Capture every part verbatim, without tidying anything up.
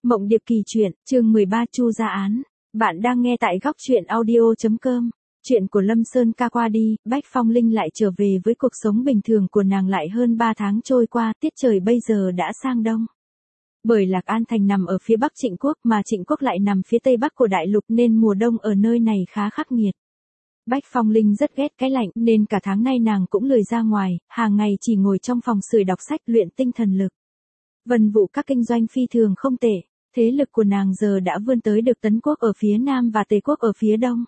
Mộng Điệp Kỳ Truyện, chương mười ba Chu Gia Án. Bạn đang nghe tại góc truyện audio chấm com. Chuyện của Lâm Sơn Ca qua đi, Bách Phong Linh lại trở về với cuộc sống bình thường của nàng lại hơn ba tháng trôi qua, tiết trời bây giờ đã sang đông. Bởi Lạc An Thành nằm ở phía bắc Trịnh Quốc mà Trịnh Quốc lại nằm phía tây bắc của đại lục nên mùa đông ở nơi này khá khắc nghiệt. Bách Phong Linh rất ghét cái lạnh nên cả tháng nay nàng cũng lười ra ngoài, hàng ngày chỉ ngồi trong phòng sưởi đọc sách luyện tinh thần lực. Vân vụ các kinh doanh phi thường không tệ, thế lực của nàng giờ đã vươn tới được Tấn Quốc ở phía nam và Tề Quốc ở phía đông.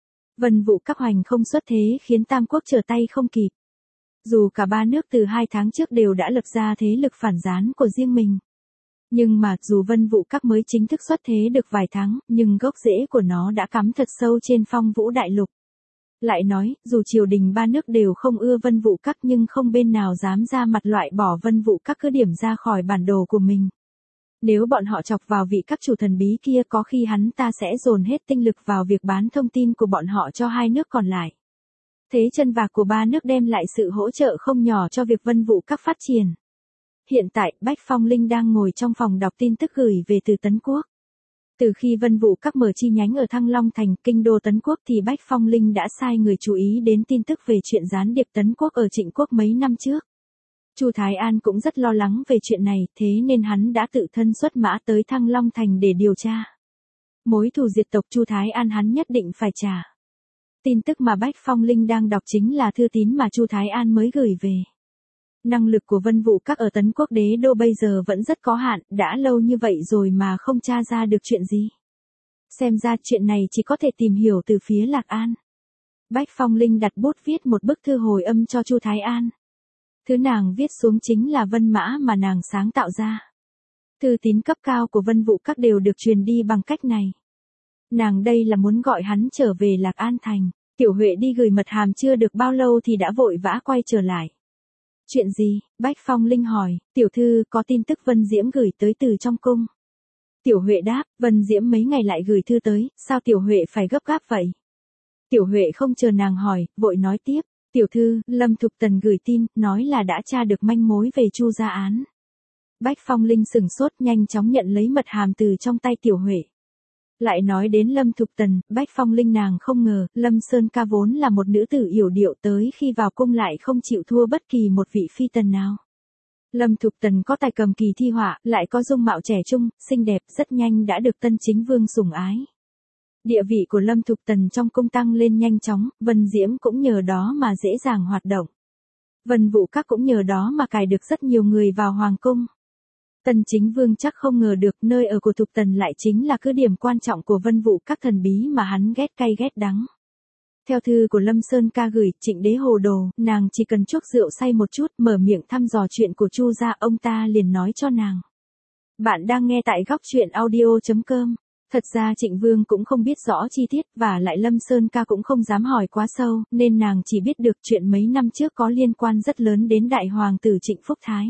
Vân vụ các hoành không xuất thế khiến Tam Quốc trở tay không kịp. Dù cả ba nước từ hai tháng trước đều đã lập ra thế lực phản gián của riêng mình. Nhưng mà dù Vân vụ các mới chính thức xuất thế được vài tháng, nhưng gốc rễ của nó đã cắm thật sâu trên Phong Vũ Đại Lục. Lại nói, dù triều đình ba nước đều không ưa Vân vụ các nhưng không bên nào dám ra mặt loại bỏ Vân vụ các cứ điểm ra khỏi bản đồ của mình. Nếu bọn họ chọc vào vị các chủ thần bí kia có khi hắn ta sẽ dồn hết tinh lực vào việc bán thông tin của bọn họ cho hai nước còn lại. Thế chân vạc của ba nước đem lại sự hỗ trợ không nhỏ cho việc Vân vụ các phát triển. Hiện tại, Bách Phong Linh đang ngồi trong phòng đọc tin tức gửi về từ Tấn Quốc. Từ khi Vân vụ các mở chi nhánh ở Thăng Long Thành, kinh đô Tấn Quốc thì Bách Phong Linh đã sai người chú ý đến tin tức về chuyện gián điệp Tấn Quốc ở Trịnh Quốc mấy năm trước. Chu Thái An cũng rất lo lắng về chuyện này, thế nên hắn đã tự thân xuất mã tới Thăng Long Thành để điều tra. Mối thù diệt tộc Chu Thái An hắn nhất định phải trả. Tin tức mà Bách Phong Linh đang đọc chính là thư tín mà Chu Thái An mới gửi về. Năng lực của Vân vụ các ở Tấn Quốc đế đô bây giờ vẫn rất có hạn, đã lâu như vậy rồi mà không tra ra được chuyện gì. Xem ra chuyện này chỉ có thể tìm hiểu từ phía Lạc An. Bách Phong Linh đặt bút viết một bức thư hồi âm cho Chu Thái An. Thứ nàng viết xuống chính là vân mã mà nàng sáng tạo ra. Thư tín cấp cao của Vân vụ các đều được truyền đi bằng cách này. Nàng đây là muốn gọi hắn trở về Lạc An Thành. Tiểu Huệ đi gửi mật hàm chưa được bao lâu thì đã vội vã quay trở lại. Chuyện gì? Bách Phong Linh hỏi. Tiểu thư có tin tức Vân Diễm gửi tới từ trong cung. Tiểu Huệ đáp, Vân Diễm mấy ngày lại gửi thư tới, sao Tiểu Huệ phải gấp gáp vậy? Tiểu Huệ không chờ nàng hỏi, vội nói tiếp. Tiểu thư, Lâm Thục Tần gửi tin, nói là đã tra được manh mối về Chu Gia Án. Bách Phong Linh sừng sốt nhanh chóng nhận lấy mật hàm từ trong tay Tiểu Huệ. Lại nói đến Lâm Thục Tần, Bách Phong Linh nàng không ngờ, Lâm Sơn Ca vốn là một nữ tử yểu điệu tới khi vào cung lại không chịu thua bất kỳ một vị phi tần nào. Lâm Thục Tần có tài cầm kỳ thi họa, lại có dung mạo trẻ trung, xinh đẹp, rất nhanh đã được Tân Chính Vương sủng ái. Địa vị của Lâm Thục Tần trong cung tăng lên nhanh chóng, Vân Diễm cũng nhờ đó mà dễ dàng hoạt động. Vân vụ các cũng nhờ đó mà cài được rất nhiều người vào hoàng cung. Tân Chính Vương chắc không ngờ được nơi ở của Thục Tần lại chính là cứ điểm quan trọng của Vân vụ các thần bí mà hắn ghét cay ghét đắng. Theo thư của Lâm Sơn Ca gửi, Trịnh Đế hồ đồ, nàng chỉ cần chuốc rượu say một chút, mở miệng thăm dò chuyện của Chu gia, ông ta liền nói cho nàng. Bạn đang nghe tại góc truyện audio chấm com. Thật ra Trịnh Vương cũng không biết rõ chi tiết và lại Lâm Sơn Ca cũng không dám hỏi quá sâu, nên nàng chỉ biết được chuyện mấy năm trước có liên quan rất lớn đến đại hoàng tử Trịnh Phúc Thái.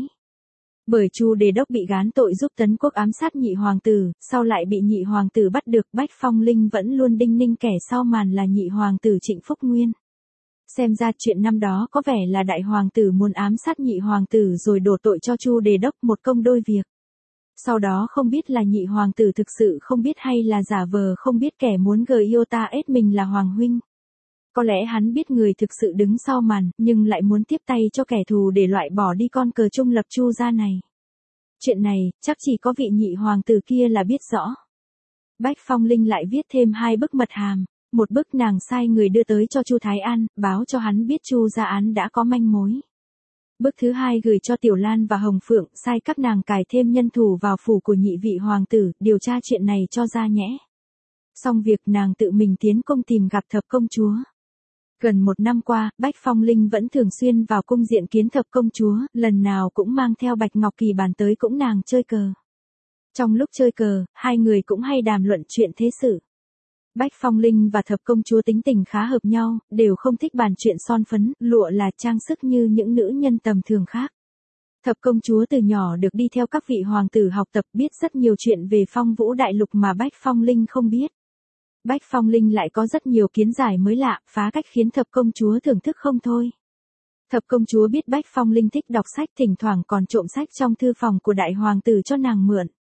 Bởi Chu Đề Đốc bị gán tội giúp Tấn Quốc ám sát nhị hoàng tử, sau lại bị nhị hoàng tử bắt được, Bách Phong Linh vẫn luôn đinh ninh kẻ sau màn là nhị hoàng tử Trịnh Phúc Nguyên. Xem ra chuyện năm đó có vẻ là đại hoàng tử muốn ám sát nhị hoàng tử rồi đổ tội cho Chu Đề Đốc một công đôi việc. Sau đó không biết là nhị hoàng tử thực sự không biết hay là giả vờ không biết kẻ muốn gờ yêu ta ết mình là hoàng huynh. Có lẽ hắn biết người thực sự đứng sau màn, nhưng lại muốn tiếp tay cho kẻ thù để loại bỏ đi con cờ trung lập Chu gia này. Chuyện này, chắc chỉ có vị nhị hoàng tử kia là biết rõ. Bách Phong Linh lại viết thêm hai bức mật hàm, một bức nàng sai người đưa tới cho Chu Thái An, báo cho hắn biết Chu Gia Án đã có manh mối. Bức thứ hai gửi cho Tiểu Lan và Hồng Phượng, sai các nàng cài thêm nhân thủ vào phủ của nhị vị hoàng tử, điều tra chuyện này cho ra nhẽ. Xong việc nàng tự mình tiến cung tìm gặp Thập công chúa. Gần một năm qua, Bách Phong Linh vẫn thường xuyên vào cung diện kiến Thập công chúa, lần nào cũng mang theo Bạch Ngọc Kỳ bàn tới cũng nàng chơi cờ. Trong lúc chơi cờ, hai người cũng hay đàm luận chuyện thế sự. Bách Phong Linh và Thập công chúa tính tình khá hợp nhau, đều không thích bàn chuyện son phấn, lụa là trang sức như những nữ nhân tầm thường khác. Thập công chúa từ nhỏ được đi theo các vị hoàng tử học tập, biết rất nhiều chuyện về Phong Vũ Đại Lục mà Bách Phong Linh không biết. Bách Phong Linh lại có rất nhiều kiến giải mới lạ, phá cách khiến Thập công chúa thưởng thức không thôi. Thập công chúa biết Bách Phong Linh thích đọc sách, thỉnh thoảng còn trộm sách trong thư phòng của đại hoàng tử cho nàng mượn.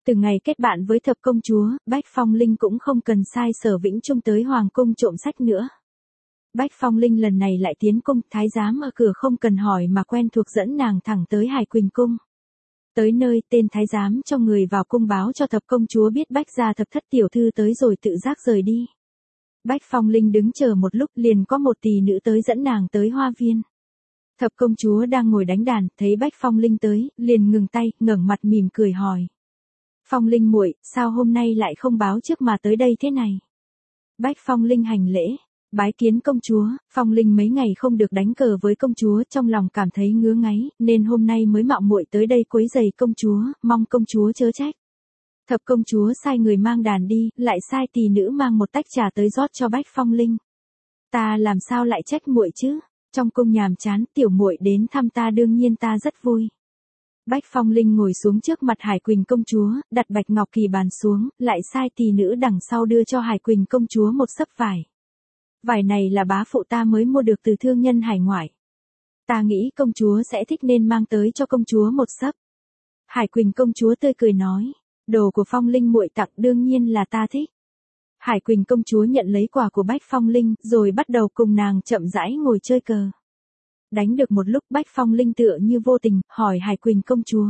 Từ ngày kết bạn với thập công chúa, Bách Phong Linh cũng không cần sai Sở Vĩnh Trung tới hoàng cung trộm sách nữa. Bách Phong Linh lần này lại tiến cung, thái giám ở cửa không cần hỏi mà quen thuộc dẫn nàng thẳng tới Hải Quỳnh cung. Tới nơi, tên thái giám cho người vào cung báo cho thập công chúa biết Bách gia thập thất tiểu thư tới rồi tự giác rời đi. Bách Phong Linh đứng chờ một lúc, liền có một tỷ nữ tới dẫn nàng tới hoa viên. Thập công chúa đang ngồi đánh đàn, thấy Bách Phong Linh tới, liền ngừng tay, ngẩng mặt mỉm cười hỏi. Phong Linh muội, sao hôm nay lại không báo trước mà tới đây thế này? Bách Phong Linh hành lễ, bái kiến công chúa. Phong Linh mấy ngày không được đánh cờ với công chúa, trong lòng cảm thấy ngứa ngáy, nên hôm nay mới mạo muội tới đây quấy rầy công chúa, mong công chúa chớ trách. Thập công chúa sai người mang đàn đi, lại sai tỷ nữ mang một tách trà tới rót cho Bách Phong Linh. Ta làm sao lại trách muội chứ? Trong cung nhàm chán, tiểu muội đến thăm ta đương nhiên ta rất vui. Bách Phong Linh ngồi xuống trước mặt Hải Quỳnh công chúa, đặt bạch ngọc kỳ bàn xuống, lại sai tỷ nữ đằng sau đưa cho Hải Quỳnh công chúa một xấp vải. Vải này là bá phụ ta mới mua được từ thương nhân hải ngoại. Ta nghĩ công chúa sẽ thích nên mang tới cho công chúa một xấp. Hải Quỳnh công chúa tươi cười nói, đồ của Phong Linh muội tặng đương nhiên là ta thích. Hải Quỳnh công chúa nhận lấy quà của Bách Phong Linh, rồi bắt đầu cùng nàng chậm rãi ngồi chơi cờ. Đánh được một lúc, Bách Phong Linh tựa như vô tình, hỏi Hải Quỳnh công chúa.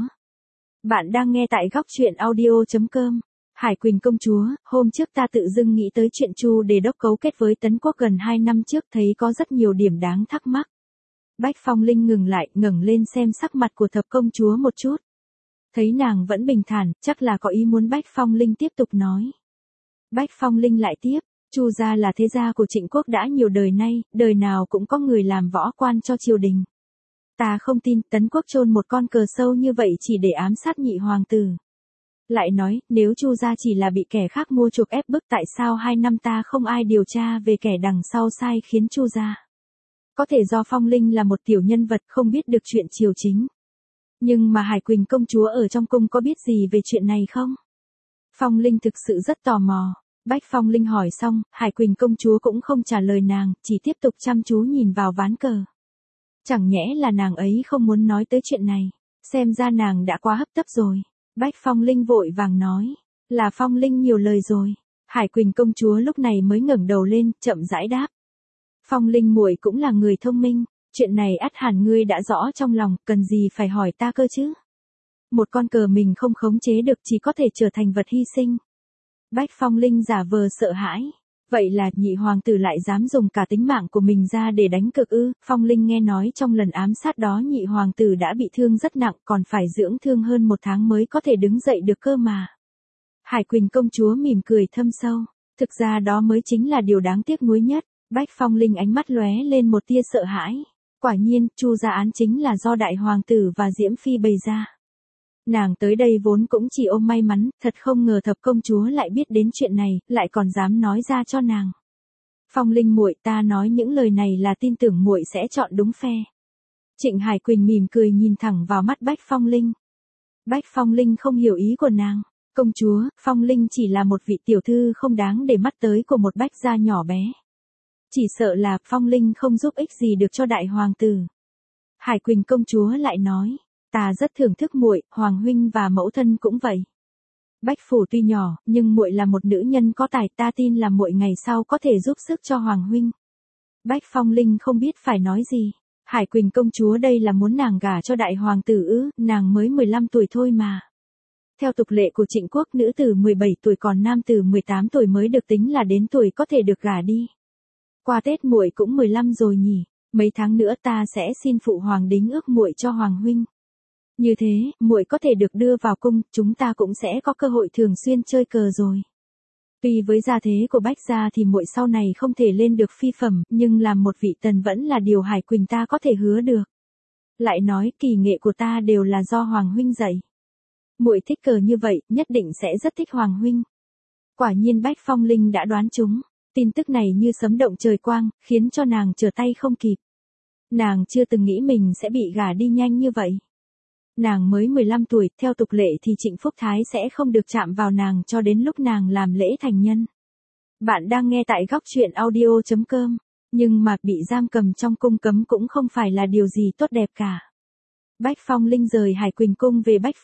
Bạn đang nghe tại góc truyện audio chấm com. Hải Quỳnh công chúa, hôm trước ta tự dưng nghĩ tới chuyện Chu Đề Đốc cấu kết với Tấn Quốc gần hai năm trước, thấy có rất nhiều điểm đáng thắc mắc. Bách Phong Linh ngừng lại, ngẩng lên xem sắc mặt của thập công chúa một chút. Thấy nàng vẫn bình thản, chắc là có ý muốn Bách Phong Linh tiếp tục nói. Bách Phong Linh lại tiếp, Chu gia là thế gia của Trịnh quốc đã nhiều đời nay, đời nào cũng có người làm võ quan cho triều đình. Ta không tin Tấn Quốc chôn một con cờ sâu như vậy chỉ để ám sát nhị hoàng tử. Lại nói, nếu Chu gia chỉ là bị kẻ khác mua chuộc ép bức, tại sao hai năm ta không ai điều tra về kẻ đằng sau sai khiến Chu gia? Có thể do Phong Linh là một tiểu nhân vật không biết được chuyện triều chính. Nhưng mà Hải Quỳnh công chúa ở trong cung có biết gì về chuyện này không? Phong Linh thực sự rất tò mò. Bách Phong Linh hỏi xong, Hải Quỳnh công chúa cũng không trả lời nàng, chỉ tiếp tục chăm chú nhìn vào ván cờ. Chẳng nhẽ là nàng ấy không muốn nói tới chuyện này, xem ra nàng đã quá hấp tấp rồi. Bách Phong Linh vội vàng nói, là Phong Linh nhiều lời rồi. Hải Quỳnh công chúa lúc này mới ngẩng đầu lên, chậm rãi đáp. Phong Linh muội cũng là người thông minh, chuyện này ắt hẳn ngươi đã rõ trong lòng, cần gì phải hỏi ta cơ chứ? Một con cờ mình không khống chế được chỉ có thể trở thành vật hy sinh. Bách Phong Linh giả vờ sợ hãi. Vậy là nhị hoàng tử lại dám dùng cả tính mạng của mình ra để đánh cược ư? Phong Linh nghe nói trong lần ám sát đó nhị hoàng tử đã bị thương rất nặng, còn phải dưỡng thương hơn một tháng mới có thể đứng dậy được cơ mà. Hải Quỳnh công chúa mỉm cười thâm sâu. Thực ra đó mới chính là điều đáng tiếc nuối nhất. Bách Phong Linh ánh mắt lóe lên một tia sợ hãi. Quả nhiên, Chu gia án chính là do đại hoàng tử và Diễm Phi bày ra. Nàng tới đây vốn cũng chỉ ôm may mắn, thật không ngờ thập công chúa lại biết đến chuyện này, lại còn dám nói ra cho nàng. Phong Linh muội, ta nói những lời này là tin tưởng muội sẽ chọn đúng phe. Trịnh Hải Quỳnh mỉm cười nhìn thẳng vào mắt Bách Phong Linh. Bách Phong Linh không hiểu ý của nàng. Công chúa, Phong Linh chỉ là một vị tiểu thư không đáng để mắt tới của một bách gia nhỏ bé. Chỉ sợ là Phong Linh không giúp ích gì được cho đại hoàng tử. Hải Quỳnh công chúa lại nói. Ta rất thưởng thức muội, hoàng huynh và mẫu thân cũng vậy. Bách phủ tuy nhỏ, nhưng muội là một nữ nhân có tài, ta tin là muội ngày sau có thể giúp sức cho hoàng huynh. Bách Phong Linh không biết phải nói gì. Hải Quỳnh công chúa đây là muốn nàng gả cho đại hoàng tử ư? Nàng mới mười lăm tuổi thôi mà. Theo tục lệ của Trịnh quốc, nữ tử mười bảy tuổi còn nam tử mười tám tuổi mới được tính là đến tuổi có thể được gả đi. Qua Tết muội cũng mười lăm rồi nhỉ? Mấy tháng nữa ta sẽ xin phụ hoàng đính ước muội cho hoàng huynh. Như thế, muội có thể được đưa vào cung, chúng ta cũng sẽ có cơ hội thường xuyên chơi cờ rồi. Tuy với gia thế của Bách gia thì muội sau này không thể lên được phi phẩm, nhưng làm một vị tần vẫn là điều Hải Quỳnh ta có thể hứa được. Lại nói, kỳ nghệ của ta đều là do hoàng huynh dạy. Muội thích cờ như vậy, nhất định sẽ rất thích hoàng huynh. Quả nhiên Bách Phong Linh đã đoán trúng, tin tức này như sấm động trời quang, khiến cho nàng trở tay không kịp. Nàng chưa từng nghĩ mình sẽ bị gả đi nhanh như vậy. Nàng mới mười lăm tuổi, theo tục lệ thì Trịnh Phúc Thái sẽ không được chạm vào nàng cho đến lúc nàng làm lễ thành nhân. Bạn đang nghe tại góc truyện audio chấm com, nhưng mà bị giam cầm trong cung cấm cũng không phải là điều gì tốt đẹp cả. Bách Phong Linh rời Hải Quỳnh cung về Bách phủ,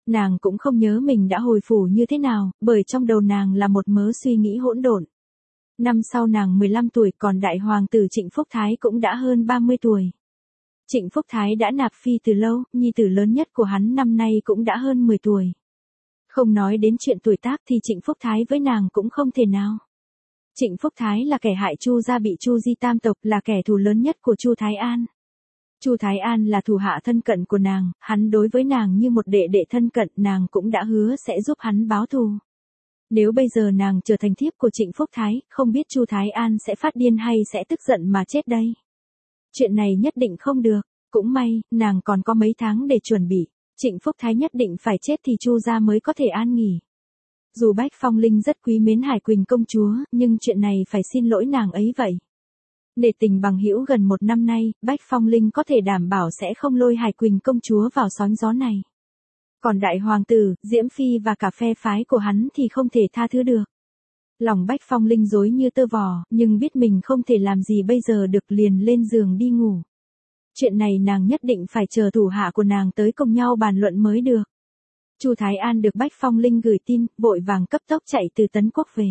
Nàng cũng không nhớ mình đã hồi phủ như thế nào, bởi trong đầu nàng là một mớ suy nghĩ hỗn độn. Năm sau nàng mười lăm tuổi, còn đại hoàng tử Trịnh Phúc Thái cũng đã hơn ba mươi tuổi. Trịnh Phúc Thái đã nạp phi từ lâu, nhi tử lớn nhất của hắn năm nay cũng đã hơn mười tuổi. Không nói đến chuyện tuổi tác thì Trịnh Phúc Thái với nàng cũng không thể nào. Trịnh Phúc Thái là kẻ hại Chu gia, bị Chu Di tam tộc, là kẻ thù lớn nhất của Chu Thái An. Chu Thái An là thủ hạ thân cận của nàng, hắn đối với nàng như một đệ đệ thân cận, nàng cũng đã hứa sẽ giúp hắn báo thù. Nếu bây giờ nàng trở thành thiếp của Trịnh Phúc Thái, không biết Chu Thái An sẽ phát điên hay sẽ tức giận mà chết đây. Chuyện này nhất định không được, cũng may, nàng còn có mấy tháng để chuẩn bị. Trịnh Phúc Thái nhất định phải chết thì Chu gia mới có thể an nghỉ. Dù Bách Phong Linh rất quý mến Hải Quỳnh công chúa, nhưng chuyện này phải xin lỗi nàng ấy vậy. Nể tình bằng hữu gần một năm nay, Bách Phong Linh có thể đảm bảo sẽ không lôi Hải Quỳnh công chúa vào sóng gió này. Còn đại hoàng tử, Diễm Phi và cả phe phái của hắn thì không thể tha thứ được. Lòng Bách Phong Linh rối như tơ vò, nhưng biết mình không thể làm gì bây giờ được, liền lên giường đi ngủ. Chuyện này nàng nhất định phải chờ thủ hạ của nàng tới cùng nhau bàn luận mới được. Chu Thái An được Bách Phong Linh gửi tin, vội vàng cấp tốc chạy từ Tấn Quốc về.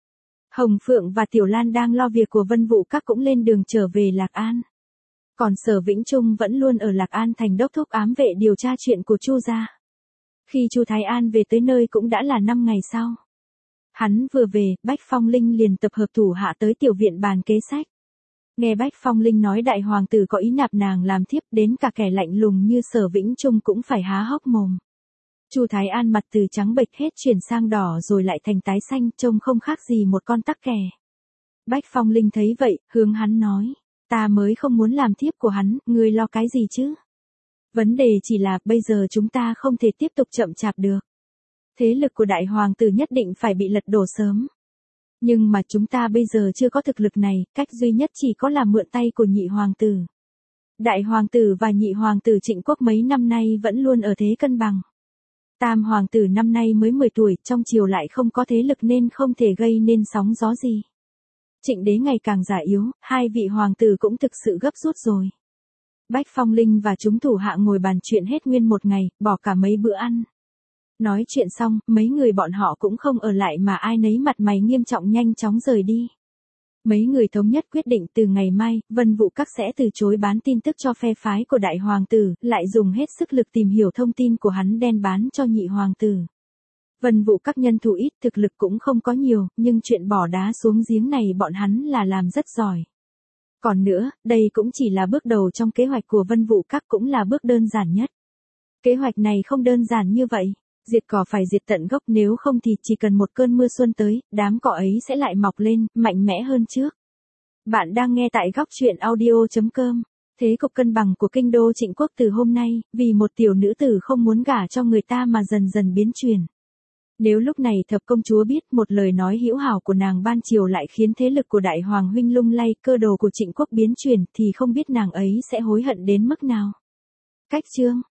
Hồng Phượng và Tiểu Lan đang lo việc của Vân Vũ Các cũng lên đường trở về Lạc An. Còn Sở Vĩnh Trung vẫn luôn ở Lạc An thành đốc thúc ám vệ điều tra chuyện của Chu gia. Khi Chu Thái An về tới nơi cũng đã là năm ngày sau. Hắn vừa về, Bách Phong Linh liền tập hợp thủ hạ tới tiểu viện bàn kế sách. Nghe Bách Phong Linh nói đại hoàng tử có ý nạp nàng làm thiếp, đến cả kẻ lạnh lùng như Sở Vĩnh Trung cũng phải há hốc mồm. Chu Thái An mặt từ trắng bệch hết chuyển sang đỏ rồi lại thành tái xanh, trông không khác gì một con tắc kè. Bách Phong Linh thấy vậy, hướng hắn nói, ta mới không muốn làm thiếp của hắn, ngươi lo cái gì chứ? Vấn đề chỉ là, bây giờ chúng ta không thể tiếp tục chậm chạp được. Thế lực của đại hoàng tử nhất định phải bị lật đổ sớm. Nhưng mà chúng ta bây giờ chưa có thực lực này, cách duy nhất chỉ có là mượn tay của nhị hoàng tử. Đại hoàng tử và nhị hoàng tử Trịnh Quốc mấy năm nay vẫn luôn ở thế cân bằng. Tam hoàng tử năm nay mới mười tuổi, trong triều lại không có thế lực nên không thể gây nên sóng gió gì. Trịnh đế ngày càng già yếu, hai vị hoàng tử cũng thực sự gấp rút rồi. Bách Phong Linh và chúng thủ hạ ngồi bàn chuyện hết nguyên một ngày, bỏ cả mấy bữa ăn. Nói chuyện xong, mấy người bọn họ cũng không ở lại mà ai nấy mặt mày nghiêm trọng nhanh chóng rời đi. Mấy người thống nhất quyết định từ ngày mai, Vân Vũ Các sẽ từ chối bán tin tức cho phe phái của đại hoàng tử, lại dùng hết sức lực tìm hiểu thông tin của hắn đen bán cho nhị hoàng tử. Vân Vũ Các nhân thủ ít, thực lực cũng không có nhiều, nhưng chuyện bỏ đá xuống giếng này bọn hắn là làm rất giỏi. Còn nữa, đây cũng chỉ là bước đầu trong kế hoạch của Vân Vũ Các, cũng là bước đơn giản nhất. Kế hoạch này không đơn giản như vậy. Diệt cỏ phải diệt tận gốc, nếu không thì chỉ cần một cơn mưa xuân tới, đám cỏ ấy sẽ lại mọc lên, mạnh mẽ hơn trước. Bạn đang nghe tại góc truyện audio chấm com. Thế cục cân bằng của kinh đô Trịnh Quốc từ hôm nay, vì một tiểu nữ tử không muốn gả cho người ta mà dần dần biến chuyển. Nếu lúc này thập công chúa biết một lời nói hữu hảo của nàng ban chiều lại khiến thế lực của đại hoàng huynh lung lay, cơ đồ của Trịnh Quốc biến chuyển, thì không biết nàng ấy sẽ hối hận đến mức nào. Cách chương